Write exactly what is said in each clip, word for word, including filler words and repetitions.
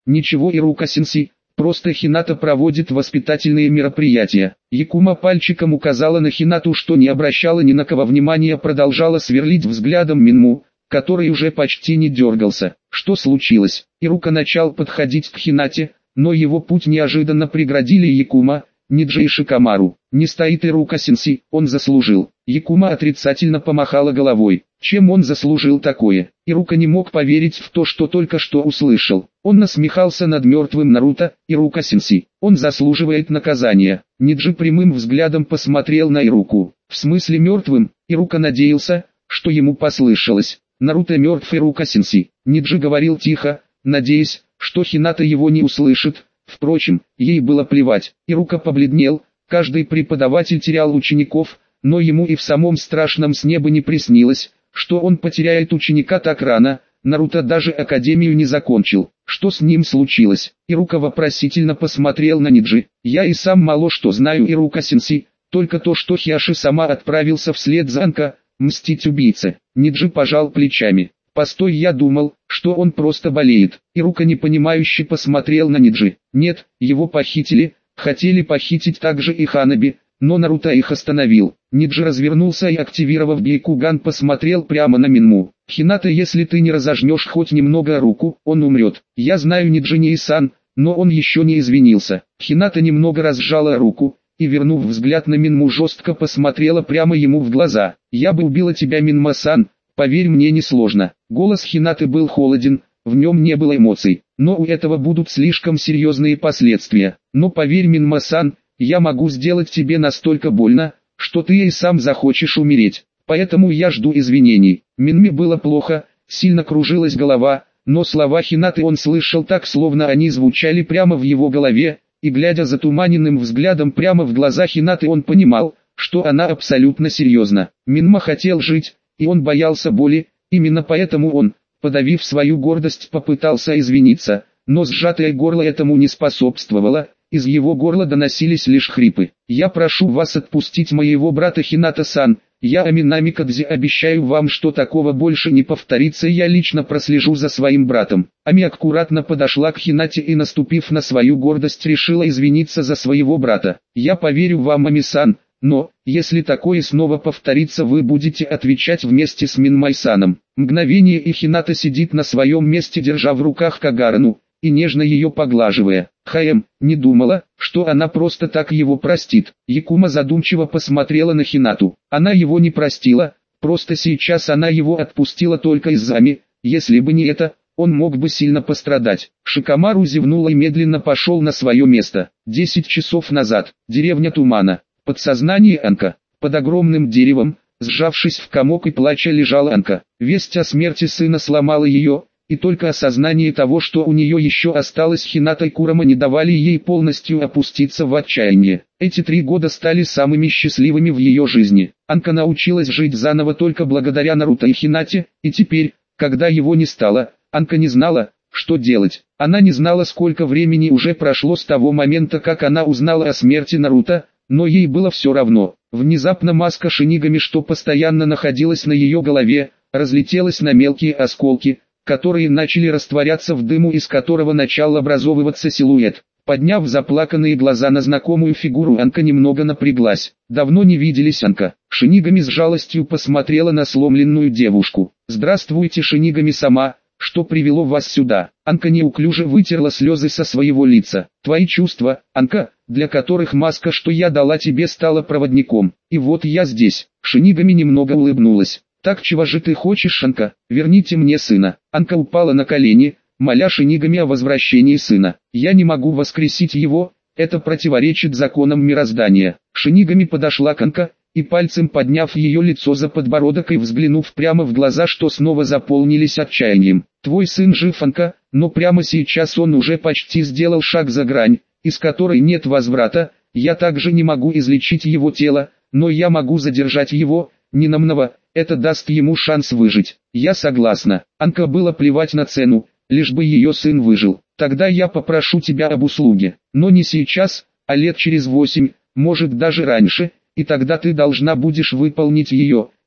Ничего, Ирука-сенсей, просто Хината проводит воспитательные мероприятия. Якума пальчиком указала на Хинату, что не обращала ни на кого внимания, продолжала сверлить взглядом Минму, который уже почти не дергался. Что случилось? Ирука начал подходить к Хинате, но его путь неожиданно преградили Якума, Ниджи и Шикамару. Не стоит Ирука-сенсей, он заслужил. Якума отрицательно помахала головой. Чем он заслужил такое? Ирука не мог поверить в то, что только что услышал. Он насмехался над мертвым Наруто. Ирука-сенсей, он заслуживает наказания. Ниджи прямым взглядом посмотрел на Ируку. В смысле мертвым? Ирука надеялся, что ему послышалось. Наруто мертв, Ирука-сенсей. Ниджи говорил тихо, надеясь, что Хината его не услышит. Впрочем, ей было плевать. Ирука побледнел. Каждый преподаватель терял учеников, но ему и в самом страшном сне бы не приснилось, что он потеряет ученика так рано. Наруто даже академию не закончил. Что с ним случилось? Ирука вопросительно посмотрел на Ниджи. Я и сам мало что знаю, Ирука-сенсей, только то, что Хиаши сама отправился вслед за Анка, мстить убийце. Ниджи пожал плечами. Постой, я думал, что он просто болеет. Ирука непонимающе посмотрел на Ниджи. Нет, его похитили, хотели похитить также и Ханаби, но Наруто их остановил. Ниджи развернулся и, активировав Гейкуган, посмотрел прямо на Минму. Хината, если ты не разожмешь хоть немного руку, он умрет. Я знаю Ниджи Ниисан, но он еще не извинился. Хината немного разжала руку и, вернув взгляд на Минму, жестко посмотрела прямо ему в глаза. Я бы убила тебя, Минма-сан. Поверь мне, несложно. Голос Хинаты был холоден, в нем не было эмоций, но у этого будут слишком серьезные последствия. Но поверь, Минма-сан, я могу сделать тебе настолько больно, что ты и сам захочешь умереть. Поэтому я жду извинений. Минме было плохо, сильно кружилась голова, но слова Хинаты он слышал так, словно они звучали прямо в его голове, и глядя затуманенным взглядом прямо в глаза Хинаты, он понимал, что она абсолютно серьезна. Минма хотел жить, и он боялся боли, именно поэтому он, подавив свою гордость, попытался извиниться, но сжатое горло этому не способствовало, из его горла доносились лишь хрипы. «Я прошу вас отпустить моего брата Хината-сан, я Аминами Кадзи обещаю вам, что такого больше не повторится, я лично прослежу за своим братом». Ами аккуратно подошла к Хинате и, наступив на свою гордость, решила извиниться за своего брата. «Я поверю вам, Ами-сан. Но, если такое снова повторится, вы будете отвечать вместе с Минмай-саном». Мгновение, и Хината сидит на своем месте, держа в руках Кагарану и нежно ее поглаживая. Хаэм не думала, что она просто так его простит. Якума задумчиво посмотрела на Хинату. Она его не простила, просто сейчас она его отпустила только из-за Ами. Если бы не это, он мог бы сильно пострадать. Шикамару зевнул и медленно пошел на свое место. Десять часов назад. Деревня Тумана. Подсознание Анка. Под огромным деревом, сжавшись в комок и плача, лежала Анка. Весть о смерти сына сломала ее, и только осознание того, что у нее еще осталось Хината и Курама, не давали ей полностью опуститься в отчаяние. Эти три года стали самыми счастливыми в ее жизни. Анка научилась жить заново только благодаря Наруто и Хинате, и теперь, когда его не стало, Анка не знала, что делать. Она не знала, сколько времени уже прошло с того момента, как она узнала о смерти Наруто, но ей было все равно. Внезапно маска Шинигами, что постоянно находилась на ее голове, разлетелась на мелкие осколки, которые начали растворяться в дыму, из которого начал образовываться силуэт. Подняв заплаканные глаза на знакомую фигуру, Анка немного напряглась. Давно не виделись, Анка. Шинигами с жалостью посмотрела на сломленную девушку. «Здравствуйте, Шинигами-сама, что привело вас сюда?» Анка неуклюже вытерла слезы со своего лица. «Твои чувства, Анка, для которых маска, что я дала тебе, стала проводником. И вот я здесь». Шинигами немного улыбнулась. «Так чего же ты хочешь, Анка? Верните мне сына». Анка упала на колени, моля Шинигами о возвращении сына. «Я не могу воскресить его, это противоречит законам мироздания». Шинигами подошла к Анка, и пальцем подняв ее лицо за подбородок и взглянув прямо в глаза, что снова заполнились отчаянием. «Твой сын жив, Анка, но прямо сейчас он уже почти сделал шаг за грань, из которой нет возврата. Я также не могу излечить его тело, но я могу задержать его, ненамного. Это даст ему шанс выжить». «Я согласна». Анка было плевать на цену, лишь бы ее сын выжил. «Тогда я попрошу тебя об услуге, но не сейчас, а лет через восемь, может даже раньше, и тогда ты должна будешь выполнить ее.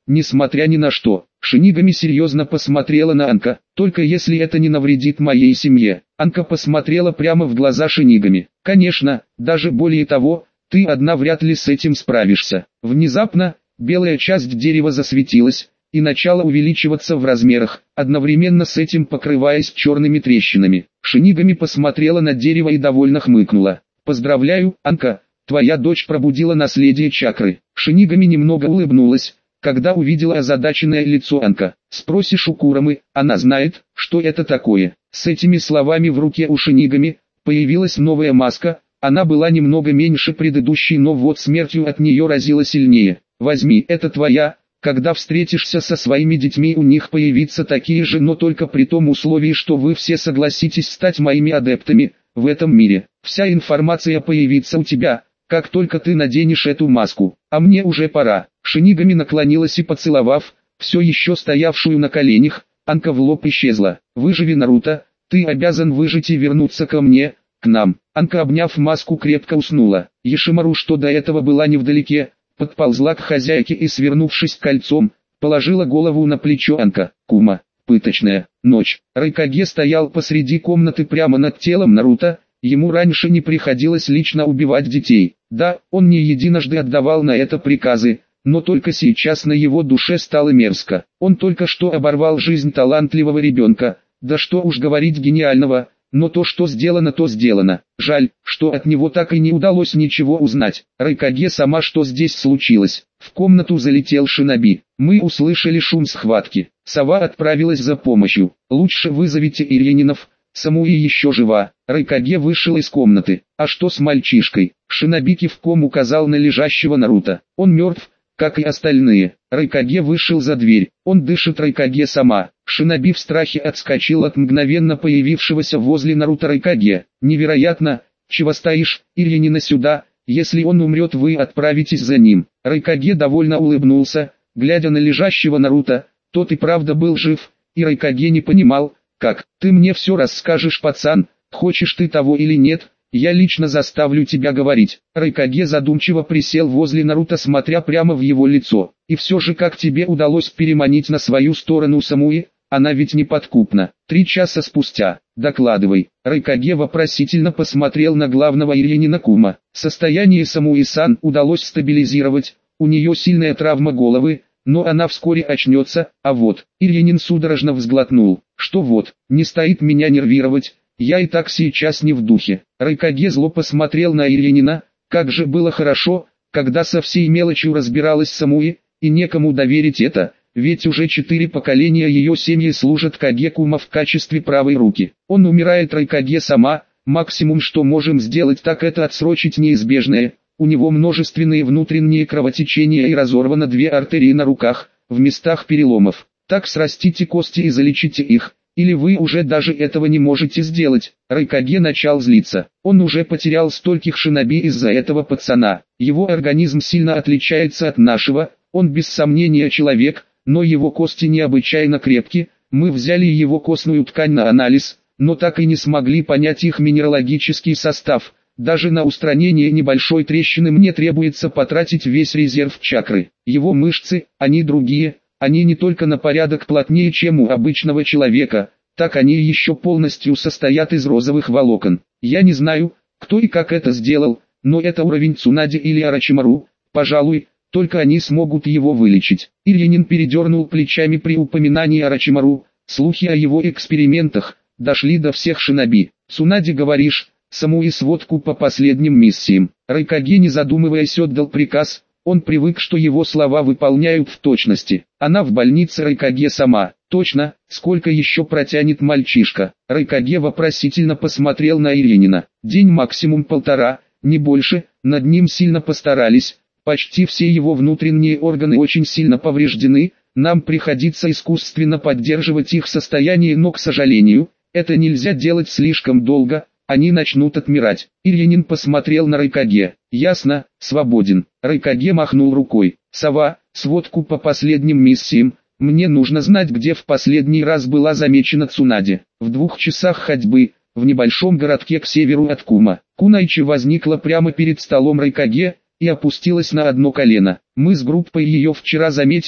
несмотря ни на что. Шинигами серьезно посмотрела на Анка. Только если это не навредит моей семье. Анка посмотрела прямо в глаза Шинигами. Конечно, даже более того, ты одна вряд ли с этим справишься. Внезапно, белая часть дерева засветилась и начала увеличиваться в размерах, одновременно с этим покрываясь черными трещинами. Шинигами посмотрела на дерево и довольно хмыкнула. «Поздравляю, Анка, твоя дочь пробудила наследие чакры». Шинигами немного улыбнулась, когда увидела озадаченное лицо Анка. «Спросишь у Курамы, она знает, что это такое». С этими словами в руке у Шинигами появилась новая маска. Она была немного меньше предыдущей, но вот смертью от нее разила сильнее. «Возьми, это твоя. Когда встретишься со своими детьми, у них появятся такие же, но только при том условии, что вы все согласитесь стать моими адептами в этом мире. Вся информация появится у тебя, как только ты наденешь эту маску. А мне уже пора». Шинигами наклонилась и, поцеловав все еще стоявшую на коленях, Анка в лоб исчезла. «Выживи, Наруто, ты обязан выжить и вернуться ко мне, к нам». Анка, обняв маску, крепко уснула. Йошимару, что до этого была невдалеке, подползла к хозяйке и, свернувшись кольцом, положила голову на плечо Анка. «Кума, пыточная ночь». Райкаге стоял посреди комнаты прямо над телом Наруто. Ему раньше не приходилось лично убивать детей. Да, он не единожды отдавал на это приказы, но только сейчас на его душе стало мерзко. Он только что оборвал жизнь талантливого ребенка, да что уж говорить гениального, но то, что сделано, то сделано. Жаль, что от него так и не удалось ничего узнать. Райкаге сама, что здесь случилось. В комнату залетел Шиноби. Мы услышали шум схватки. Сова отправилась за помощью. «Лучше вызовите Ирьянинов, Самуи еще жива». Райкаге вышел из комнаты. «А что с мальчишкой?» Шиноби кивком указал на лежащего Наруто. «Он мертв, как и остальные». Райкаге вышел за дверь. «Он дышит». Райкаге сама. Шиноби в страхе отскочил от мгновенно появившегося возле Наруто Райкаге. «Невероятно! Чего стоишь, Ирьянина, сюда? Если он умрет, вы отправитесь за ним». Райкаге довольно улыбнулся, глядя на лежащего Наруто. Тот и правда был жив, и Райкаге не понимал, как. «Ты мне все расскажешь, пацан, хочешь ты того или нет, я лично заставлю тебя говорить». Райкаге задумчиво присел возле Наруто, смотря прямо в его лицо. «И все же, как тебе удалось переманить на свою сторону Самуи? Она ведь неподкупна». Три часа спустя. «Докладывай». Райкаге вопросительно посмотрел на главного Ирьянина Кума. «Состояние Самуи-сан удалось стабилизировать, у нее сильная травма головы, но она вскоре очнется, а вот». Ирьянин судорожно взглотнул. «Что вот, не стоит меня нервировать, я и так сейчас не в духе». Райкаге зло посмотрел на Ирьянина. Как же было хорошо, когда со всей мелочью разбиралась Самуи, и некому доверить это, ведь уже четыре поколения ее семьи служат Каге Кума в качестве правой руки. Он умирает, Райкаге сама, максимум что можем сделать, так это отсрочить неизбежное. У него множественные внутренние кровотечения и разорвано две артерии на руках, в местах переломов. Так срастите кости и залечите их, или вы уже даже этого не можете сделать». Райкаге начал злиться. Он уже потерял стольких шиноби из-за этого пацана. Его организм сильно отличается от нашего, он без сомнения человек, но его кости необычайно крепки. Мы взяли его костную ткань на анализ, но так и не смогли понять их минералогический состав. Даже на устранение небольшой трещины мне требуется потратить весь резерв чакры. Его мышцы, они другие, они не только на порядок плотнее, чем у обычного человека, так они еще полностью состоят из розовых волокон. Я не знаю, кто и как это сделал, но это уровень Цунади или Орочимару, пожалуй, только они смогут его вылечить». Ирьянин передернул плечами при упоминании Орочимару. Слухи о его экспериментах дошли до всех шиноби. «Цунади, говоришь?» Самуи сводку по последним миссиям. Райкаге, не задумываясь, отдал приказ. Он привык, что его слова выполняют в точности. «Она в больнице». Райкаге сама. «Точно, сколько еще протянет мальчишка?» Райкаге вопросительно посмотрел на Ирьянина. «День, максимум полтора, не больше». Над ним сильно постарались. Почти все его внутренние органы очень сильно повреждены. Нам приходится искусственно поддерживать их состояние, но, к сожалению, это нельзя делать слишком долго. Они начнут отмирать». Ирьянин посмотрел на Райкаге. «Ясно, свободен». Райкаге махнул рукой. «Сова, сводку по последним миссиям. Мне нужно знать, где в последний раз была замечена Цунади». В двух часах ходьбы, в небольшом городке к северу от Кума. Кунайчи возникла прямо перед столом Райкаге и опустилась на одно колено. «Мы с группой ее вчера заметили,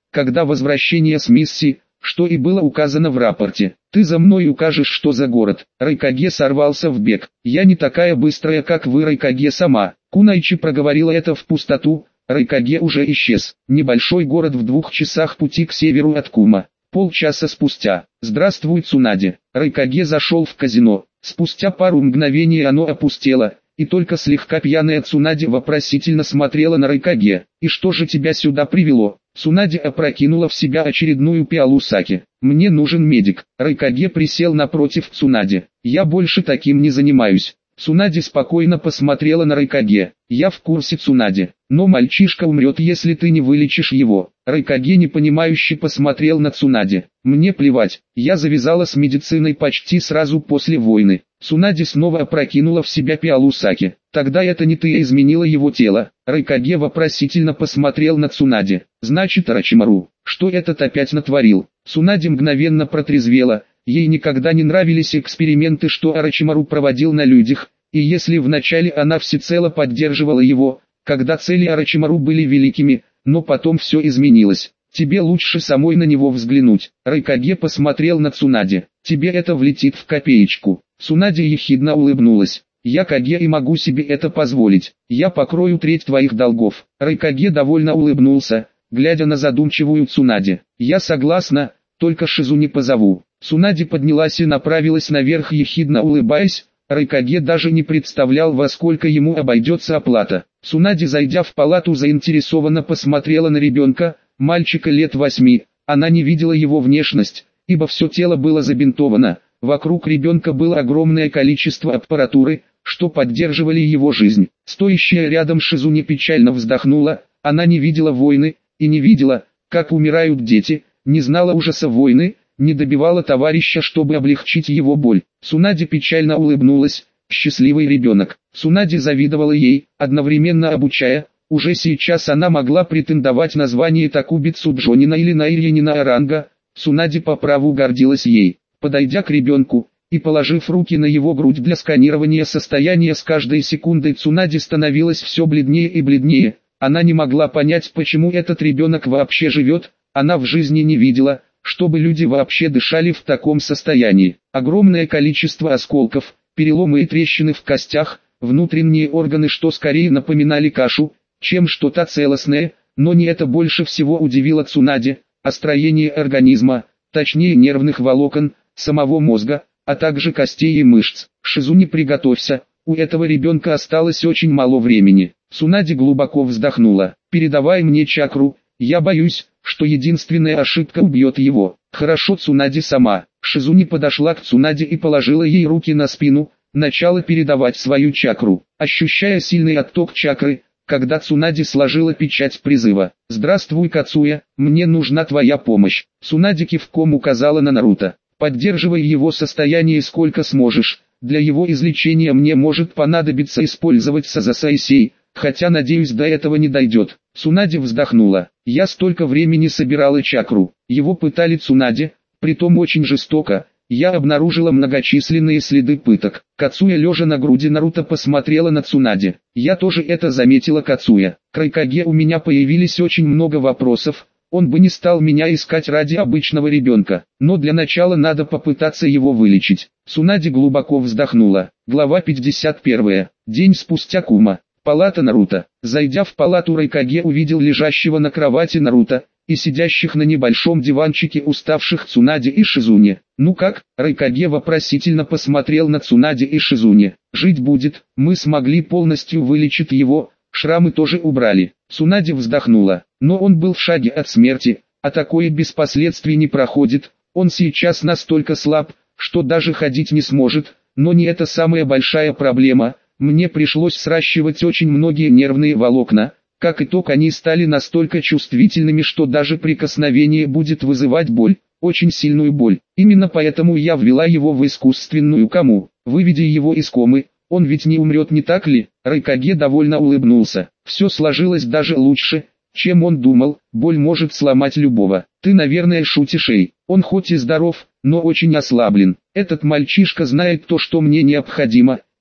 когда возвращение с миссии, что и было указано в рапорте. Ты за мной укажешь, что за город. Райкаге сорвался в бег. Я не такая быстрая, как вы, Райкаге сама. Кунайчи проговорила это в пустоту. Райкаге уже исчез. Небольшой город в двух часах пути к северу от Кума. Полчаса спустя. Здравствуй, Цунаде. Райкаге зашел в казино. Спустя пару мгновений оно опустело, и только слегка пьяная Цунаде вопросительно смотрела на Райкаге. «И что же тебя сюда привело?» Цунаде опрокинула в себя очередную пиалу саке. «Мне нужен медик». Райкаге присел напротив Цунаде. «Я больше таким не занимаюсь». Цунаде спокойно посмотрела на Райкаге. «Я в курсе, Цунаде, но мальчишка умрет, если ты не вылечишь его». Райкаге непонимающе посмотрел на Цунаде. «Мне плевать, я завязала с медициной почти сразу после войны». Цунаде снова опрокинула в себя пиалу саке. «Тогда это не ты изменила его тело». Райкаге вопросительно посмотрел на Цунаде. «Значит, Орочимару, что этот опять натворил?» Цунаде мгновенно протрезвела. Ей никогда не нравились эксперименты, что Орочимару проводил на людях, и если вначале она всецело поддерживала его, когда цели Орочимару были великими, но потом все изменилось. «Тебе лучше самой на него взглянуть». Райкаге посмотрел на Цунаде. «Тебе это влетит в копеечку». Цунаде ехидно улыбнулась. «Я Каге и могу себе это позволить. Я покрою треть твоих долгов». Райкаге довольно улыбнулся, глядя на задумчивую Цунаде. «Я согласна, только Шизу не позову». Цунаде поднялась и направилась наверх, ехидно улыбаясь. Райкаге даже не представлял, во сколько ему обойдется оплата. Цунаде, зайдя в палату, заинтересованно посмотрела на ребенка, мальчика лет восьми. Она не видела его внешность, ибо все тело было забинтовано. Вокруг ребенка было огромное количество аппаратуры, что поддерживали его жизнь. Стоящая рядом Шизуни печально вздохнула. Она не видела войны, и не видела, как умирают дети, не знала ужаса войны, не добивала товарища, чтобы облегчить его боль. Цунаде печально улыбнулась. Счастливый ребенок. Цунаде завидовала ей, одновременно обучая. Уже сейчас она могла претендовать на звание Такубицу Джонина или Найрьянина Оранга. Цунаде по праву гордилась ей. Подойдя к ребенку и положив руки на его грудь для сканирования состояния, с каждой секундой Цунаде становилась все бледнее и бледнее. Она не могла понять, почему этот ребенок вообще живет. Она в жизни не видела, чтобы люди вообще дышали в таком состоянии. Огромное количество осколков, переломы и трещины в костях, внутренние органы, что скорее напоминали кашу, чем что-то целостное, но не это больше всего удивило Цунаде, а строение организма, точнее нервных волокон, самого мозга, а также костей и мышц. «Шизуни, приготовься, у этого ребенка осталось очень мало времени». Цунаде глубоко вздохнула. «Передавай мне чакру, я боюсь, что единственная ошибка убьет его». «Хорошо, Цунаде сама». Шизуни подошла к Цунаде и положила ей руки на спину, начала передавать свою чакру. Ощущая сильный отток чакры, когда Цунаде сложила печать призыва. «Здравствуй, Кацуя, мне нужна твоя помощь». Цунаде кивком указала на Наруто. «Поддерживай его состояние сколько сможешь, для его излечения мне может понадобиться использовать Сазасайсей, хотя надеюсь до этого не дойдет». Цунаде вздохнула. «Я столько времени собирала чакру». Его пытали Цунаде, притом очень жестоко. Я обнаружила многочисленные следы пыток. Кацуя, лежа на груди Наруто, посмотрела на Цунаде. «Я тоже это заметила, Кацуя. К Райкаге у меня появились очень много вопросов. Он бы не стал меня искать ради обычного ребенка, но для начала надо попытаться его вылечить». Цунаде глубоко вздохнула. Глава пятьдесят первая. День спустя. Кума. Палата Наруто. Зайдя в палату, Райкаге увидел лежащего на кровати Наруто и сидящих на небольшом диванчике уставших Цунаде и Шизуни. «Ну как?» Райкаге вопросительно посмотрел на Цунаде и Шизуни. «Жить будет, мы смогли полностью вылечить его, шрамы тоже убрали». Цунаде вздохнула. «Но он был в шаге от смерти, а такое без последствий не проходит. Он сейчас настолько слаб, что даже ходить не сможет, но не это самая большая проблема. Мне пришлось сращивать очень многие нервные волокна. Как итог, они стали настолько чувствительными, что даже прикосновение будет вызывать боль, очень сильную боль. Именно поэтому я ввела его в искусственную кому. Выведя его из комы, он ведь не умрет, не так ли?» Райкаге довольно улыбнулся. «Все сложилось даже лучше, чем он думал. Боль может сломать любого. Ты, наверное, шутишь, эй. Он хоть и здоров, но очень ослаблен. Этот мальчишка знает то, что мне необходимо,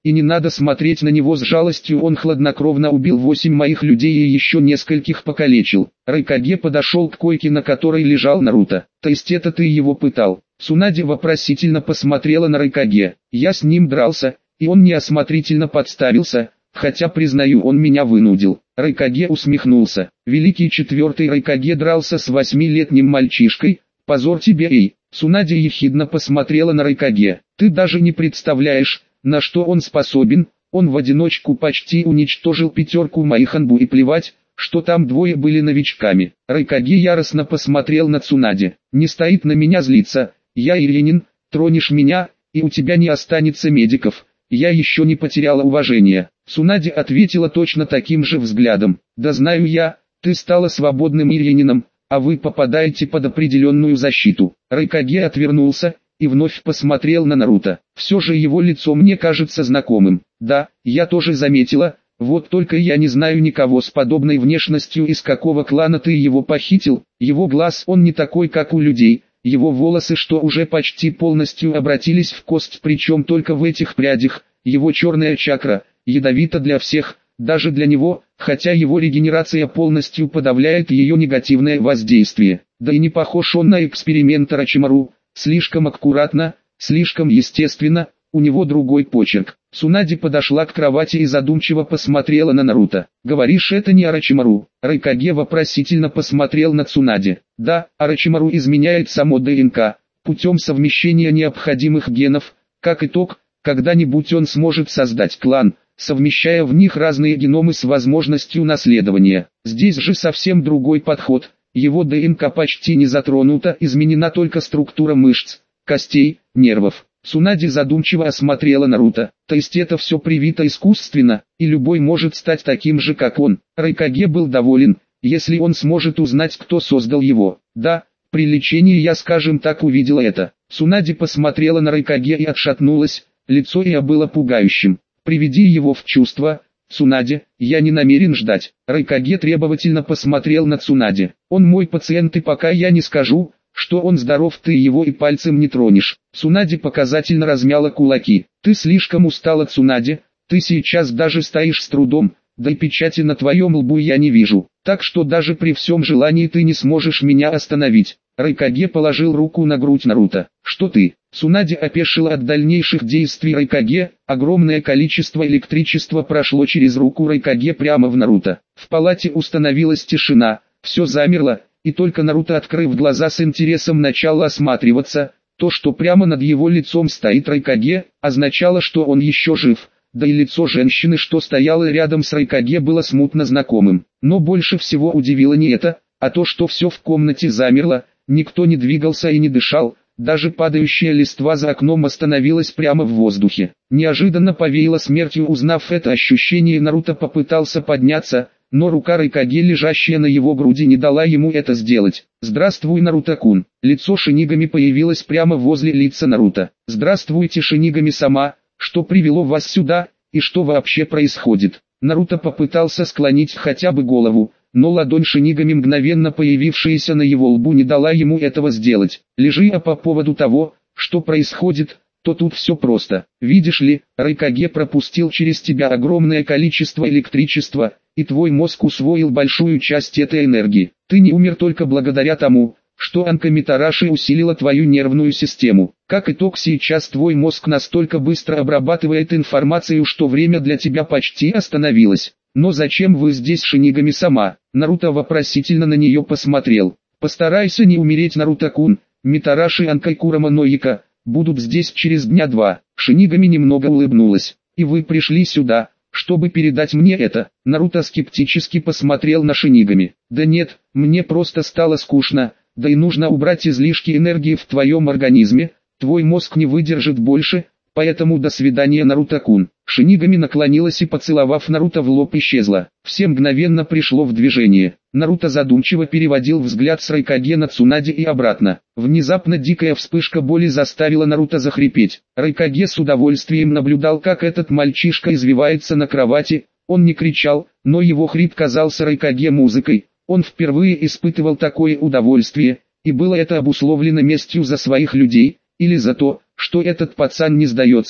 И не надо смотреть на него с жалостью, он хладнокровно убил восемь моих людей и еще нескольких покалечил. Райкаге подошел к койке, на которой лежал Наруто. То есть это ты его пытал? Цунаде вопросительно посмотрела на Райкаге. Я с ним дрался, и он неосмотрительно подставился, хотя, признаю, он меня вынудил. Райкаге усмехнулся. Великий четвертый Райкаге дрался с восьмилетним мальчишкой? Позор тебе, эй! Цунаде ехидно посмотрела на Райкаге. Ты даже не представляешь, на что он способен. Он в одиночку почти уничтожил пятерку моих анбу, и плевать, что там двое были новичками. Райкаге яростно посмотрел на Цунаде. Не стоит на меня злиться, я Иринин, тронешь меня, и у тебя не останется медиков. Я еще не потеряла уважения. Цунаде ответила точно таким же взглядом. Да знаю я, ты стала свободным Иринином, а вы попадаете под определенную защиту. Райкаге отвернулся и вновь посмотрел на Наруто. Все же его лицо мне кажется знакомым. Да, я тоже заметила, вот только я не знаю никого с подобной внешностью, из какого клана ты его похитил. Его глаз, он не такой, как у людей, его волосы, что уже почти полностью обратились в кость, причем только в этих прядях, его черная чакра, ядовита для всех, даже для него, хотя его регенерация полностью подавляет ее негативное воздействие. Да и не похож он на эксперимент Орочимару. Слишком аккуратно, слишком естественно, у него другой почерк. Цунаде подошла к кровати и задумчиво посмотрела на Наруто. «Говоришь, это не Орочимару?» Райкаге вопросительно посмотрел на Цунаде. «Да, Орочимару изменяет само ДНК, путем совмещения необходимых генов. Как итог, когда-нибудь он сможет создать клан, совмещая в них разные геномы с возможностью наследования. Здесь же совсем другой подход. Его ДНК почти не затронута, изменена только структура мышц, костей, нервов». Цунаде задумчиво осмотрела Наруто. То есть это все привито искусственно, и любой может стать таким же, как он. Райкаге был доволен, если он сможет узнать, кто создал его. Да, при лечении я, скажем так, увидела это. Цунаде посмотрела на Райкаге и отшатнулась, лицо ее было пугающим. «Приведи его в чувство, Цунаде, я не намерен ждать». Райкаге требовательно посмотрел на Цунаде. «Он мой пациент, и пока я не скажу, что он здоров, ты его и пальцем не тронешь». Цунаде показательно размяла кулаки. «Ты слишком устала, Цунаде, ты сейчас даже стоишь с трудом, да и печати на твоем лбу я не вижу, так что даже при всем желании ты не сможешь меня остановить». Райкаге положил руку на грудь Наруто. «Что ты?» Цунаде опешила от дальнейших действий Райкаге, огромное количество электричества прошло через руку Райкаге прямо в Наруто. В палате установилась тишина, все замерло, и только Наруто, открыв глаза, с интересом начал осматриваться. То, что прямо над его лицом стоит Райкаге, означало, что он еще жив, да и лицо женщины, что стояло рядом с Райкаге, было смутно знакомым. Но больше всего удивило не это, а то, что все в комнате замерло, никто не двигался и не дышал, даже падающая листва за окном остановилась прямо в воздухе. Неожиданно повеяло смертью. Узнав это ощущение, Наруто попытался подняться, но рука Райкаге, лежащая на его груди, не дала ему это сделать. «Здравствуй, Наруто-кун». Лицо Шинигами появилось прямо возле лица Наруто. «Здравствуйте, Шинигами-сама, что привело вас сюда, и что вообще происходит?» Наруто попытался склонить хотя бы голову, но ладонь Шинигами, мгновенно появившаяся на его лбу, не дала ему этого сделать. «Лежи, а по поводу того, что происходит, то тут все просто. Видишь ли, Райкаге пропустил через тебя огромное количество электричества, и твой мозг усвоил большую часть этой энергии. Ты не умер только благодаря тому, что Анка Митараши усилила твою нервную систему. Как итог, сейчас твой мозг настолько быстро обрабатывает информацию, что время для тебя почти остановилось. Но зачем вы здесь, Шинигами-сама?» Наруто вопросительно на нее посмотрел. «Постарайся не умереть, Наруто-кун. Митараши, Анка и Курама Ноика будут здесь через дня два». Шинигами немного улыбнулась. «И вы пришли сюда, чтобы передать мне это?» Наруто скептически посмотрел на Шинигами. «Да нет, мне просто стало скучно, да и нужно убрать излишки энергии в твоем организме, твой мозг не выдержит больше, поэтому до свидания, Наруто-кун». Шинигами наклонилась и, поцеловав Наруто в лоб, исчезла. Все мгновенно пришло в движение. Наруто задумчиво переводил взгляд с Райкаге на Цунаде и обратно. Внезапно дикая вспышка боли заставила Наруто захрипеть. Райкаге с удовольствием наблюдал, как этот мальчишка извивается на кровати. Он не кричал, но его хрип казался Райкаге музыкой. Он впервые испытывал такое удовольствие, и было это обусловлено местью за своих людей, или за то, что этот пацан не сдается.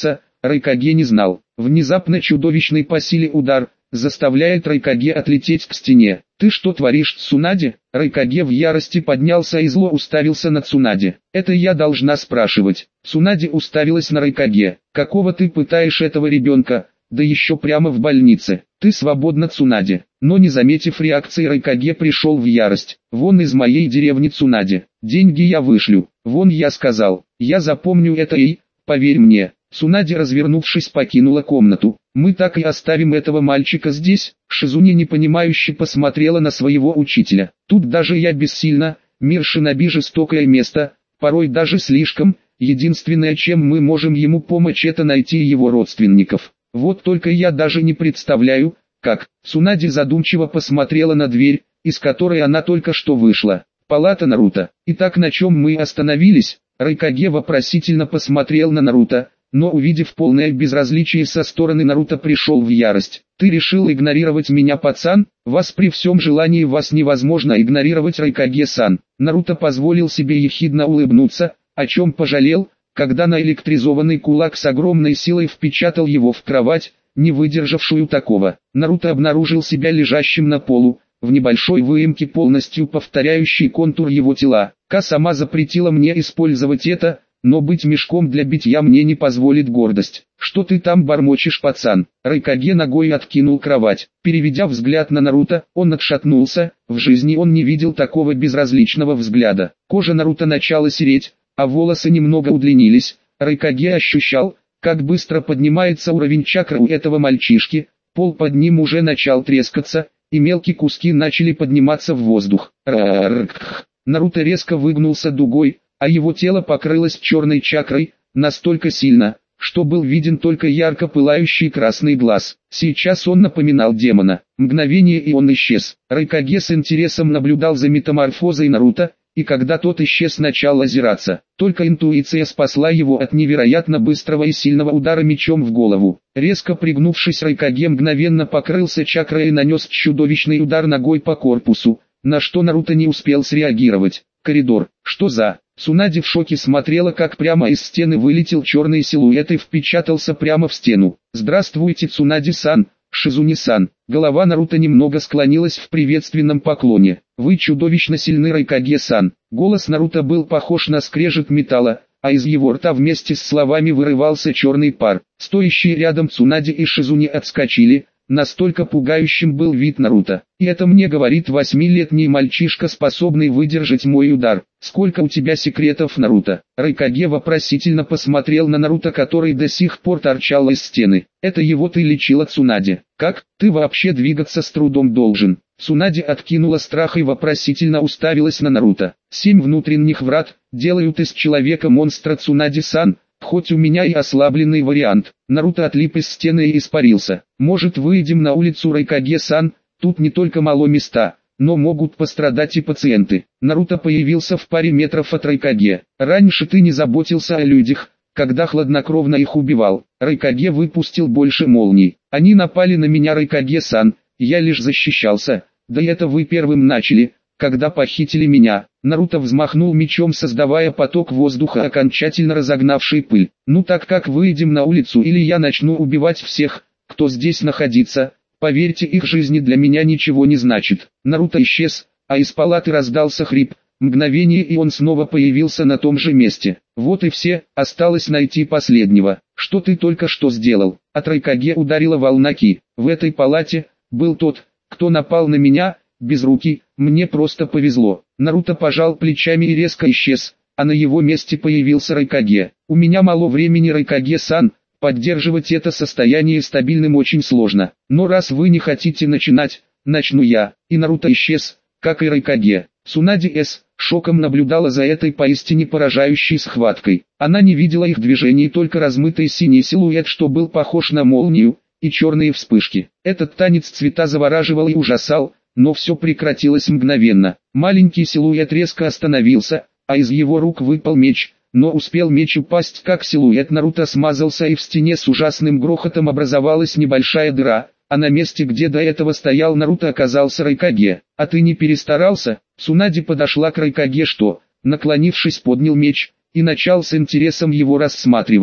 Райкаге не знал. Внезапно чудовищный по силе удар заставляет Райкаге отлететь к стене. «Ты что творишь, Цунаде?» Райкаге в ярости поднялся и зло уставился на Цунаде. «Это я должна спрашивать». Цунаде уставилась на Райкаге. «Какого ты пытаешь этого ребенка? Да еще прямо в больнице. Ты свободна, Цунаде». Но не заметив реакции, Райкаге пришел в ярость. «Вон из моей деревни, Цунаде. Деньги я вышлю. Вон, я сказал. Я запомню это и, поверь мне». Цунаде, развернувшись, покинула комнату. «Мы так и оставим этого мальчика здесь?» Шизуне непонимающе посмотрела на своего учителя. «Тут даже я бессильна. Мир шиноби жестокое место, порой даже слишком. Единственное, чем мы можем ему помочь, это найти его родственников. Вот только я даже не представляю, как». Цунаде задумчиво посмотрела на дверь, из которой она только что вышла. «Палата Наруто. Итак, на чем мы остановились?» Райкаге вопросительно посмотрел на Наруто, но, увидев полное безразличие со стороны Наруто, пришел в ярость. «Ты решил игнорировать меня, пацан? Вас при всем желании вас невозможно игнорировать, Райкаге-сан». Наруто позволил себе ехидно улыбнуться, о чем пожалел, когда наэлектризованный кулак с огромной силой впечатал его в кровать, не выдержавшую такого. Наруто обнаружил себя лежащим на полу, в небольшой выемке, полностью повторяющей контур его тела. Ка сама запретила мне использовать это, но быть мешком для битья мне не позволит гордость. «Что ты там бормочешь, пацан?» Райкаге ногой откинул кровать. Переведя взгляд на Наруто, он отшатнулся. В жизни он не видел такого безразличного взгляда. Кожа Наруто начала сереть, а волосы немного удлинились. Райкаге ощущал, как быстро поднимается уровень чакры у этого мальчишки. Пол под ним уже начал трескаться, и мелкие куски начали подниматься в воздух. Ра-ра-ра-ра. Наруто резко выгнулся дугой, а его тело покрылось черной чакрой, настолько сильно, что был виден только ярко пылающий красный глаз. Сейчас он напоминал демона. Мгновение, и он исчез. Райкаге с интересом наблюдал за метаморфозой Наруто, и когда тот исчез, начал озираться. Только интуиция спасла его от невероятно быстрого и сильного удара мечом в голову. Резко пригнувшись, Райкаге мгновенно покрылся чакрой и нанес чудовищный удар ногой по корпусу, на что Наруто не успел среагировать. Коридор. Что за... Цунаде в шоке смотрела, как прямо из стены вылетел черный силуэт и впечатался прямо в стену. «Здравствуйте, Цунаде-сан, Шизуни-сан». Голова Наруто немного склонилась в приветственном поклоне. «Вы чудовищно сильны, Райкаге-сан». Голос Наруто был похож на скрежет металла, а из его рта вместе с словами вырывался черный пар. Стоящие рядом Цунаде и Шизуни отскочили. Настолько пугающим был вид Наруто. «И это мне говорит восьмилетний мальчишка, способный выдержать мой удар. Сколько у тебя секретов, Наруто?» Райкаге вопросительно посмотрел на Наруто, который до сих пор торчал из стены. «Это его ты лечила, Цунаде. Как? Ты вообще двигаться с трудом должен». Цунаде откинула страх и вопросительно уставилась на Наруто. «Семь внутренних врат делают из человека монстра, Цунаде-сан. Хоть у меня и ослабленный вариант». Наруто отлип из стены и испарился. «Может, выйдем на улицу, Райкаге-сан? Тут не только мало места, но могут пострадать и пациенты». Наруто появился в паре метров от Райкаге. «Раньше ты не заботился о людях, когда хладнокровно их убивал». Райкаге выпустил больше молний. «Они напали на меня, Райкаге-сан, я лишь защищался. Да это вы первым начали, когда похитили меня». Наруто взмахнул мечом, создавая поток воздуха, окончательно разогнавший пыль. «Ну так как, выйдем на улицу, или я начну убивать всех, кто здесь находится. Поверьте, их жизни для меня ничего не значит». Наруто исчез, а из палаты раздался хрип. Мгновение, и он снова появился на том же месте. «Вот и все, осталось найти последнего». «Что ты только что сделал?» От Райкаге ударила волна ки. «В этой палате был тот, кто напал на меня. Безрукий, мне просто повезло». Наруто пожал плечами и резко исчез, а на его месте появился Райкаге. «У меня мало времени, Райкаге-сан, поддерживать это состояние стабильным очень сложно. Но раз вы не хотите начинать, начну я». И Наруто исчез, как и Райкаге. Цунаде С. шоком наблюдала за этой поистине поражающей схваткой. Она не видела их движений, только размытый синий силуэт, что был похож на молнию, и черные вспышки. Этот танец цвета завораживал и ужасал. Но все прекратилось мгновенно. Маленький силуэт резко остановился, а из его рук выпал меч, но успел меч упасть, как силуэт Наруто смазался, и в стене с ужасным грохотом образовалась небольшая дыра, а на месте, где до этого стоял Наруто, оказался Райкаге. «А ты не перестарался?» Цунаде подошла к Райкаге, что, наклонившись, поднял меч, и начал с интересом его рассматривать.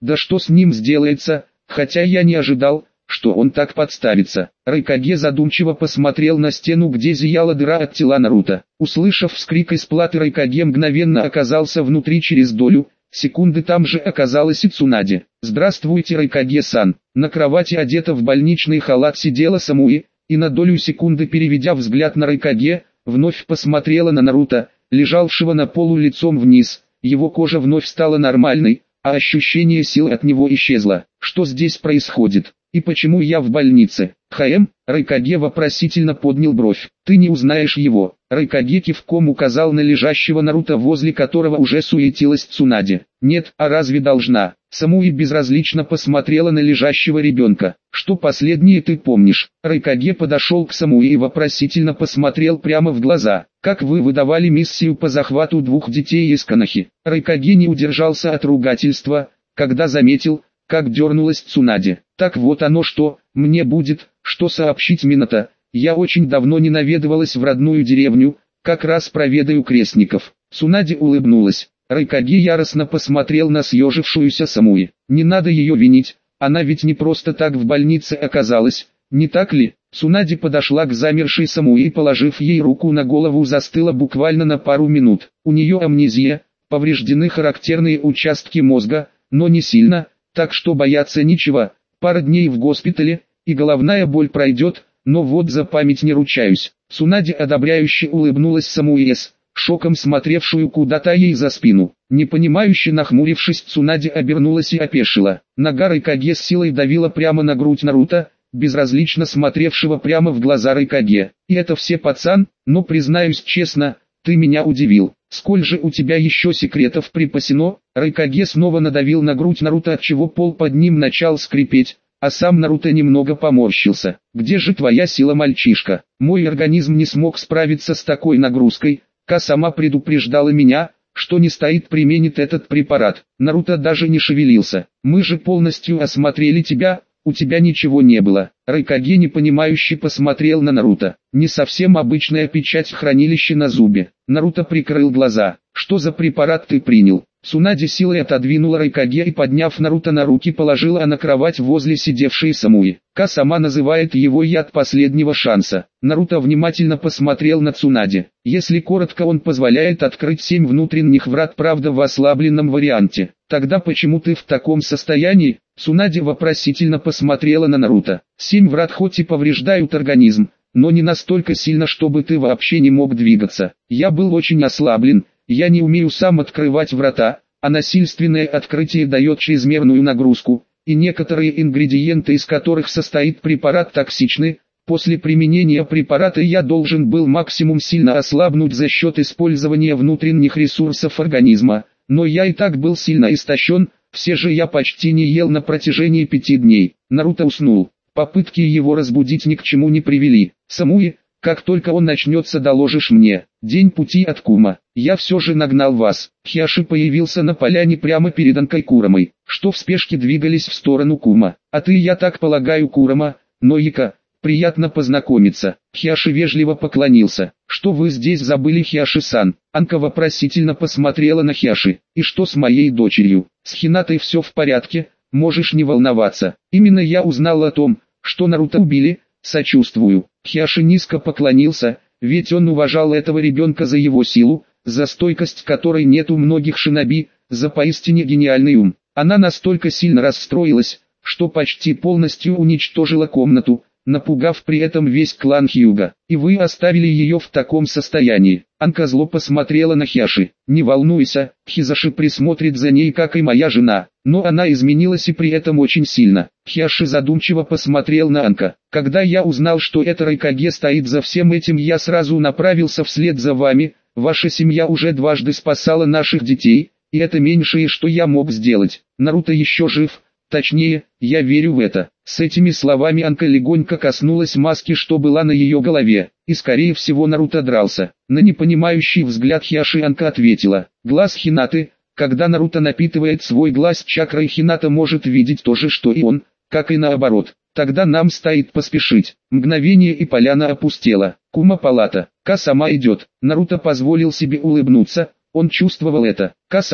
Да что с ним сделается, хотя я не ожидал, что он так подставится. Райкаге задумчиво посмотрел на стену, где зияла дыра от тела Наруто. Услышав вскрик из платы, Райкаге мгновенно оказался внутри. Через долю секунды там же оказалась и Цунаде. «Здравствуйте, Райкаге-сан». На кровати, одета в больничный халат, сидела Самуи, и на долю секунды, переведя взгляд на Райкаге, вновь посмотрела на Наруто, лежавшего на полу лицом вниз. Его кожа вновь стала нормальной, а ощущение сил от него исчезло. «Что здесь происходит? И почему я в больнице?» «Хаэм?» Райкаге вопросительно поднял бровь. «Ты не узнаешь его». Райкаге кивком указал на лежащего Наруто, возле которого уже суетилась Цунаде. «Нет, а разве должна?» Самуи безразлично посмотрела на лежащего ребенка. «Что последнее ты помнишь?» Райкаге подошел к Самуи и вопросительно посмотрел прямо в глаза. «Как вы выдавали миссию по захвату двух детей из Канахи?» Райкаге не удержался от ругательства, когда заметил, как дернулась Цунаде. «Так вот оно что, мне будет, что сообщить Минато. Я очень давно не наведывалась в родную деревню, как раз проведаю крестников». Цунаде улыбнулась. Райкаге яростно посмотрел на съежившуюся Самуи. «Не надо ее винить, она ведь не просто так в больнице оказалась, не так ли?» Цунаде подошла к замершей Самуи и, положив ей руку на голову, застыла буквально на пару минут. «У нее амнезия, повреждены характерные участки мозга, но не сильно, так что бояться нечего, пара дней в госпитале, и головная боль пройдет, но вот за память не ручаюсь». Цунаде одобряюще улыбнулась Самуи с шоком смотревшую куда-то ей за спину. Непонимающе нахмурившись, Цунаде обернулась и опешила. Нога Райкаге с силой давила прямо на грудь Наруто, безразлично смотревшего прямо в глаза Райкаге. «И это все, пацан? Но признаюсь честно, ты меня удивил. Сколь же у тебя еще секретов припасено?» Райкаге снова надавил на грудь Наруто, отчего пол под ним начал скрипеть, а сам Наруто немного поморщился. «Где же твоя сила, мальчишка? Мой организм не смог справиться с такой нагрузкой. Ка сама предупреждала меня, что не стоит применит этот препарат». Наруто даже не шевелился. «Мы же полностью осмотрели тебя, у тебя ничего не было». Райкаге непонимающе посмотрел на Наруто. «Не совсем обычная печать хранилища на зубе». Наруто прикрыл глаза. «Что за препарат ты принял?» Цунаде силой отодвинула Райкаге и, подняв Наруто на руки, положила на кровать возле сидевшей Самуи. Ка сама называет его яд последнего шанса. Наруто внимательно посмотрел на Цунаде. Если коротко, он позволяет открыть семь внутренних врат, правда в ослабленном варианте. «Тогда почему ты в таком состоянии?» Цунаде вопросительно посмотрела на Наруто. «Семь врат хоть и повреждают организм, но не настолько сильно, чтобы ты вообще не мог двигаться. Я был очень ослаблен. Я не умею сам открывать врата, а насильственное открытие дает чрезмерную нагрузку, и некоторые ингредиенты, из которых состоит препарат, токсичны. После применения препарата я должен был максимум сильно ослабнуть за счет использования внутренних ресурсов организма, но я и так был сильно истощен, все же я почти не ел на протяжении пяти дней». Наруто уснул. Попытки его разбудить ни к чему не привели. «Самуи, как только он начнется, доложишь мне. День пути от Кума. Я все же нагнал вас». Хиаши появился на поляне прямо перед Анкой Курамой, что в спешке двигались в сторону Кума. «А ты, я так полагаю, Курама, Ноика, приятно познакомиться». Хиаши вежливо поклонился. «Что вы здесь забыли, Хиаши-сан?» Анка вопросительно посмотрела на Хиаши. «И что с моей дочерью? С Хинатой все в порядке, можешь не волноваться. Именно я узнал о том, что Наруто убили, сочувствую». Хиаши низко поклонился, ведь он уважал этого ребенка за его силу, за стойкость которой нет у многих шиноби, за поистине гениальный ум. Она настолько сильно расстроилась, что почти полностью уничтожила комнату, напугав при этом весь клан Хьюга. «И вы оставили ее в таком состоянии?» Анка зло посмотрела на Хиаши. «Не волнуйся, Хизаши присмотрит за ней, как и моя жена». Но она изменилась, и при этом очень сильно. Хиаши задумчиво посмотрел на Анка. «Когда я узнал, что это Райкаге стоит за всем этим, я сразу направился вслед за вами. Ваша семья уже дважды спасала наших детей, и это меньшее, что я мог сделать. Наруто еще жив, точнее, я верю в это». С этими словами Анка легонько коснулась маски, что была на ее голове, и скорее всего Наруто дрался. На непонимающий взгляд Хиаши Анка ответила: «Глаз Хинаты». Когда Наруто напитывает свой глаз чакрой, Хината может видеть то же, что и он, как и наоборот. Тогда нам стоит поспешить. Мгновение, и поляна опустела. Кума палата. Ка сама идет. Наруто позволил себе улыбнуться, он чувствовал это. Ка сама,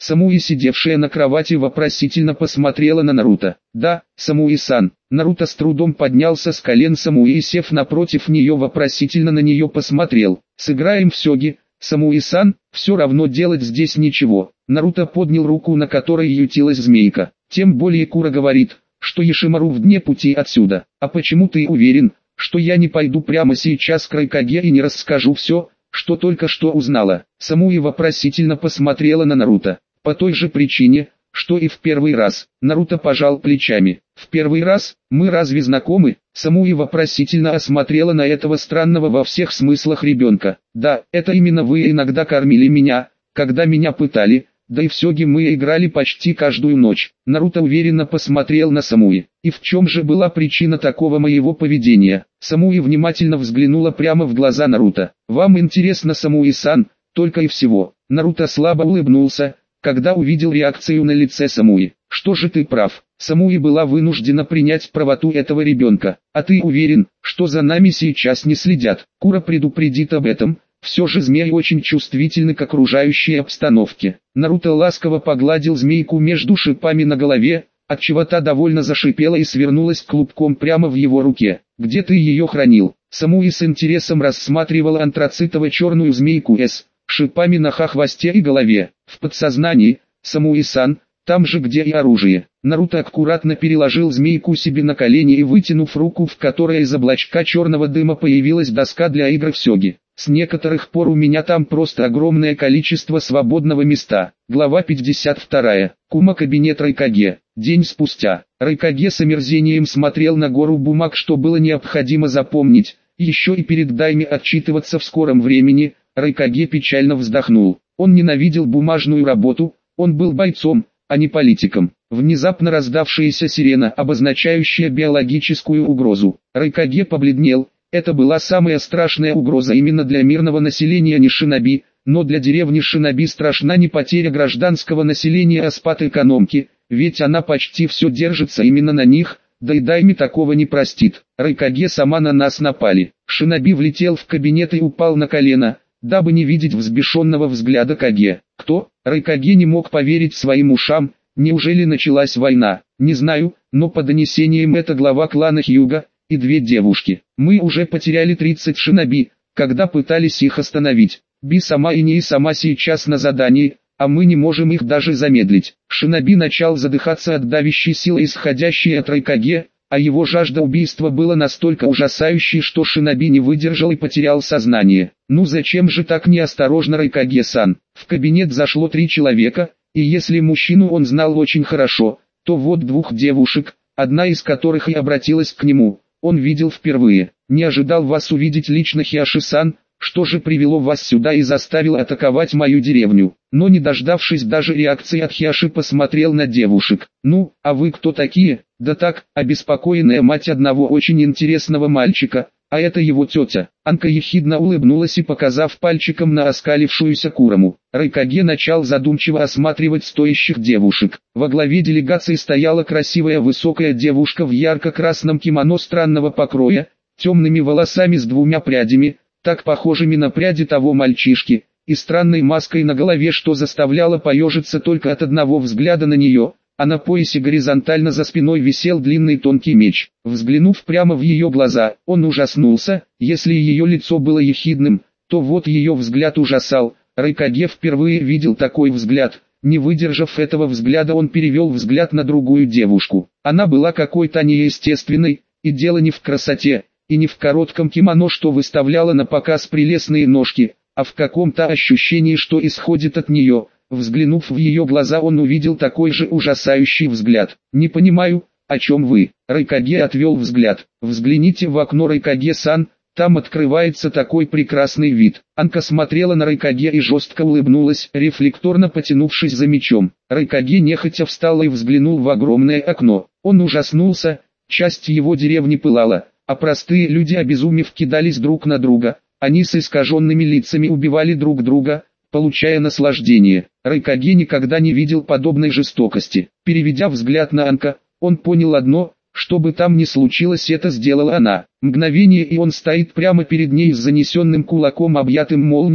Самуи, сидевшая на кровати, вопросительно посмотрела на Наруто. «Да, Самуи-сан». Наруто с трудом поднялся с колен Самуи и, сев напротив нее, вопросительно на нее посмотрел. «Сыграем в сёги, Самуи-сан, все равно делать здесь ничего». Наруто поднял руку, на которой ютилась змейка. «Тем более Кура говорит, что Ишимару в дне пути отсюда. А почему ты уверен, что я не пойду прямо сейчас к Райкаге и не расскажу все, что только что узнала?» Самуи вопросительно посмотрела на Наруто. «По той же причине, что и в первый раз». Наруто пожал плечами. «В первый раз? Мы разве знакомы?» Самуи вопросительно осмотрела на этого странного во всех смыслах ребенка. «Да, это именно вы иногда кормили меня, когда меня пытали, да и в сёги мы играли почти каждую ночь». Наруто уверенно посмотрел на Самуи. «И в чем же была причина такого моего поведения?» Самуи внимательно взглянула прямо в глаза Наруто. «Вам интересно, Самуи-сан, только и всего». Наруто слабо улыбнулся, когда увидел реакцию на лице Самуи. «Что же, ты прав. Самуи была вынуждена принять правоту этого ребенка. А ты уверен, что за нами сейчас не следят?» Кура предупредит об этом. Все же змеи очень чувствительны к окружающей обстановке. Наруто ласково погладил змейку между шипами на голове, отчего та довольно зашипела и свернулась клубком прямо в его руке. «Где ты ее хранил?» Самуи с интересом рассматривала антрацитово-черную змейку с шипами на хвосте и голове. «В подсознании, Самуи-сан, там же, где и оружие». Наруто аккуратно переложил змейку себе на колени и, вытянув руку, в которой из облачка черного дыма появилась доска для игр в сёги. «С некоторых пор у меня там просто огромное количество свободного места». Глава пятьдесят вторая. Кума, кабинет Райкаге. День спустя. Райкаге с омерзением смотрел на гору бумаг, что было необходимо запомнить, еще и перед Дайми отчитываться в скором времени. Райкаге печально вздохнул. Он ненавидел бумажную работу, он был бойцом, а не политиком. Внезапно раздавшаяся сирена, обозначающая биологическую угрозу. Райкаге побледнел. Это была самая страшная угроза именно для мирного населения Нишиноби, но для деревни Шиноби страшна не потеря гражданского населения, а спад экономики, ведь она почти все держится именно на них, да и Дайми такого не простит. Райкаге, сама на нас напали. Шиноби влетел в кабинет и упал на колено, дабы не видеть взбешенного взгляда Каге. «Кто?» Райкаге не мог поверить своим ушам. Неужели началась война? Не знаю, но по донесениям это глава клана Хьюга и две девушки. Мы уже потеряли тридцать шиноби, когда пытались их остановить. Би сама и Ней сама сейчас на задании, а мы не можем их даже замедлить». Шиноби начал задыхаться от давящей силы, исходящей от Райкаге, а его жажда убийства была настолько ужасающей, что Шиноби не выдержал и потерял сознание. «Ну зачем же так неосторожно, Райкаге-сан?» В кабинет зашло три человека, и если мужчину он знал очень хорошо, то вот двух девушек, одна из которых и обратилась к нему, он видел впервые. «Не ожидал вас увидеть лично, Хиаши-сан. Что же привело вас сюда и заставило атаковать мою деревню?» Но не дождавшись даже реакции от Хиаши, посмотрел на девушек. «Ну, а вы кто такие?» «Да так, обеспокоенная мать одного очень интересного мальчика, а это его тетя». Анка ехидно улыбнулась и, показав пальчиком на оскалившуюся Курому, Райкаге начал задумчиво осматривать стоящих девушек. Во главе делегации стояла красивая высокая девушка в ярко-красном кимоно странного покроя, темными волосами с двумя прядями, так похожими на пряди того мальчишки, и странной маской на голове, что заставляло поежиться только от одного взгляда на нее, а на поясе горизонтально за спиной висел длинный тонкий меч. Взглянув прямо в ее глаза, он ужаснулся. Если ее лицо было ехидным, то вот ее взгляд ужасал. Райкаге впервые видел такой взгляд. Не выдержав этого взгляда, он перевел взгляд на другую девушку. Она была какой-то неестественной, и дело не в красоте, и не в коротком кимоно, что выставляло на показ прелестные ножки, а в каком-то ощущении, что исходит от нее. Взглянув в ее глаза, он увидел такой же ужасающий взгляд. «Не понимаю, о чем вы?» Райкаге отвел взгляд. «Взгляните в окно, Райкаге-сан, там открывается такой прекрасный вид». Анка смотрела на Райкаге и жестко улыбнулась, рефлекторно потянувшись за мечом. Райкаге нехотя встал и взглянул в огромное окно. Он ужаснулся, часть его деревни пылала, а простые люди, обезумев, кидались друг на друга. Они с искаженными лицами убивали друг друга, получая наслаждение. Райкаге никогда не видел подобной жестокости. Переведя взгляд на Анка, он понял одно: что бы там ни случилось, это сделала она. Мгновение, и он стоит прямо перед ней с занесенным кулаком, объятым молнией,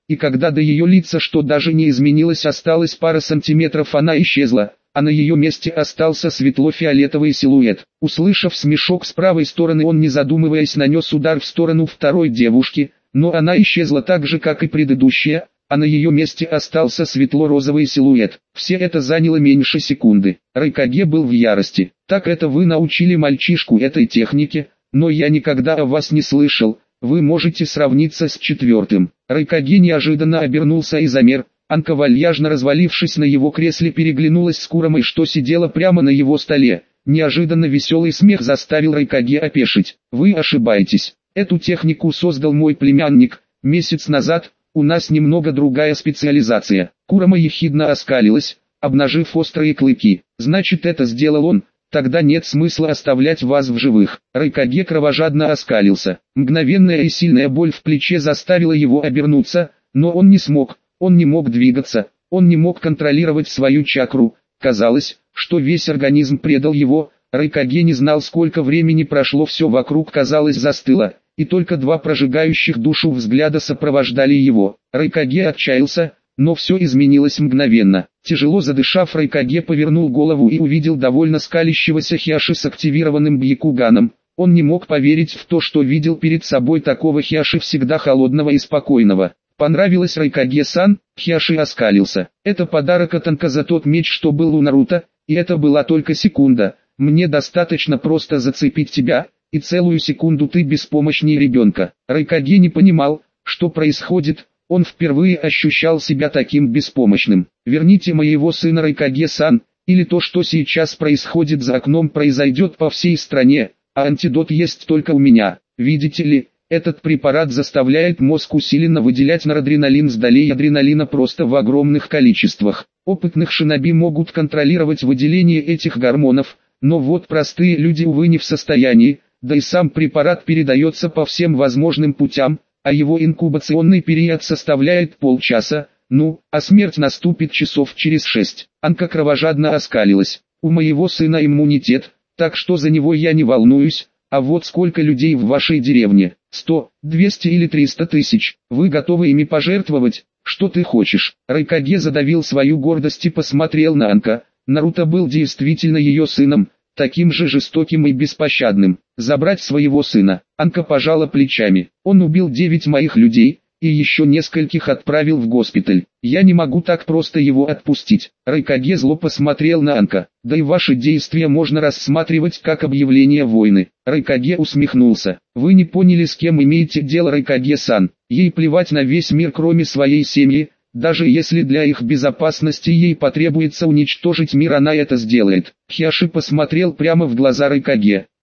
и когда до ее лица что даже не изменилось, осталось пара сантиметров, она исчезла, а на ее месте остался светло-фиолетовый силуэт. Услышав смешок с правой стороны, он, не задумываясь, нанес удар в сторону второй девушки, но она исчезла так же, как и предыдущая, а на ее месте остался светло-розовый силуэт. Все это заняло меньше секунды. Райкаге был в ярости. «Так это вы научили мальчишку этой технике? Но я никогда о вас не слышал. Вы можете сравниться с четвертым». Райкаге неожиданно обернулся и замер. Анка, вальяжно развалившись на его кресле, переглянулась с Куромой, что сидела прямо на его столе. Неожиданно веселый смех заставил Райкаге опешить. «Вы ошибаетесь. Эту технику создал мой племянник месяц назад. У нас немного другая специализация». Курома ехидно оскалилась, обнажив острые клыки. «Значит, это сделал он? Тогда нет смысла оставлять вас в живых». Райкаге кровожадно оскалился. Мгновенная и сильная боль в плече заставила его обернуться, но он не смог. Он не мог двигаться, он не мог контролировать свою чакру. Казалось, что весь организм предал его. Райкаге не знал, сколько времени прошло, все вокруг, казалось, застыло, и только два прожигающих душу взгляда сопровождали его. Райкаге отчаялся, но все изменилось мгновенно. Тяжело задышав, Райкаге повернул голову и увидел довольно скалящегося Хиаши с активированным бьякуганом. Он не мог поверить в то, что видел перед собой такого Хиаши, всегда холодного и спокойного. «Понравилось, Райкаге-сан?» Хиаши оскалился. «Это подарок от Анка за тот меч, что был у Наруто, и это была только секунда. Мне достаточно просто зацепить тебя, и целую секунду ты беспомощнее ребенка». Райкаге не понимал, что происходит. Он впервые ощущал себя таким беспомощным. «Верните моего сына, Райкаге-сан, или то, что сейчас происходит за окном, произойдет по всей стране, а антидот есть только у меня. Видите ли, этот препарат заставляет мозг усиленно выделять норадреналин с долей адреналина просто в огромных количествах. Опытных шиноби могут контролировать выделение этих гормонов, но вот простые люди, увы, не в состоянии, да и сам препарат передается по всем возможным путям, а его инкубационный период составляет полчаса, ну, а смерть наступит часов через шесть». Анка кровожадно оскалилась. «У моего сына иммунитет, так что за него я не волнуюсь. А вот сколько людей в вашей деревне? Сто, двести или триста тысяч? Вы готовы ими пожертвовать? Что ты хочешь?» Райкаге задавил свою гордость и посмотрел на Анка. Наруто был действительно ее сыном, таким же жестоким и беспощадным. Забрать своего сына? Анка пожала плечами. «Он убил девять моих людей, и еще нескольких отправил в госпиталь. Я не могу так просто его отпустить». Райкаге зло посмотрел на Анка. «Да и ваши действия можно рассматривать как объявление войны». Райкаге усмехнулся. «Вы не поняли, с кем имеете дело, Райкаге-сан. Ей плевать на весь мир, кроме своей семьи. Даже если для их безопасности ей потребуется уничтожить мир, она это сделает». Хиаши посмотрел прямо в глаза Райкаге.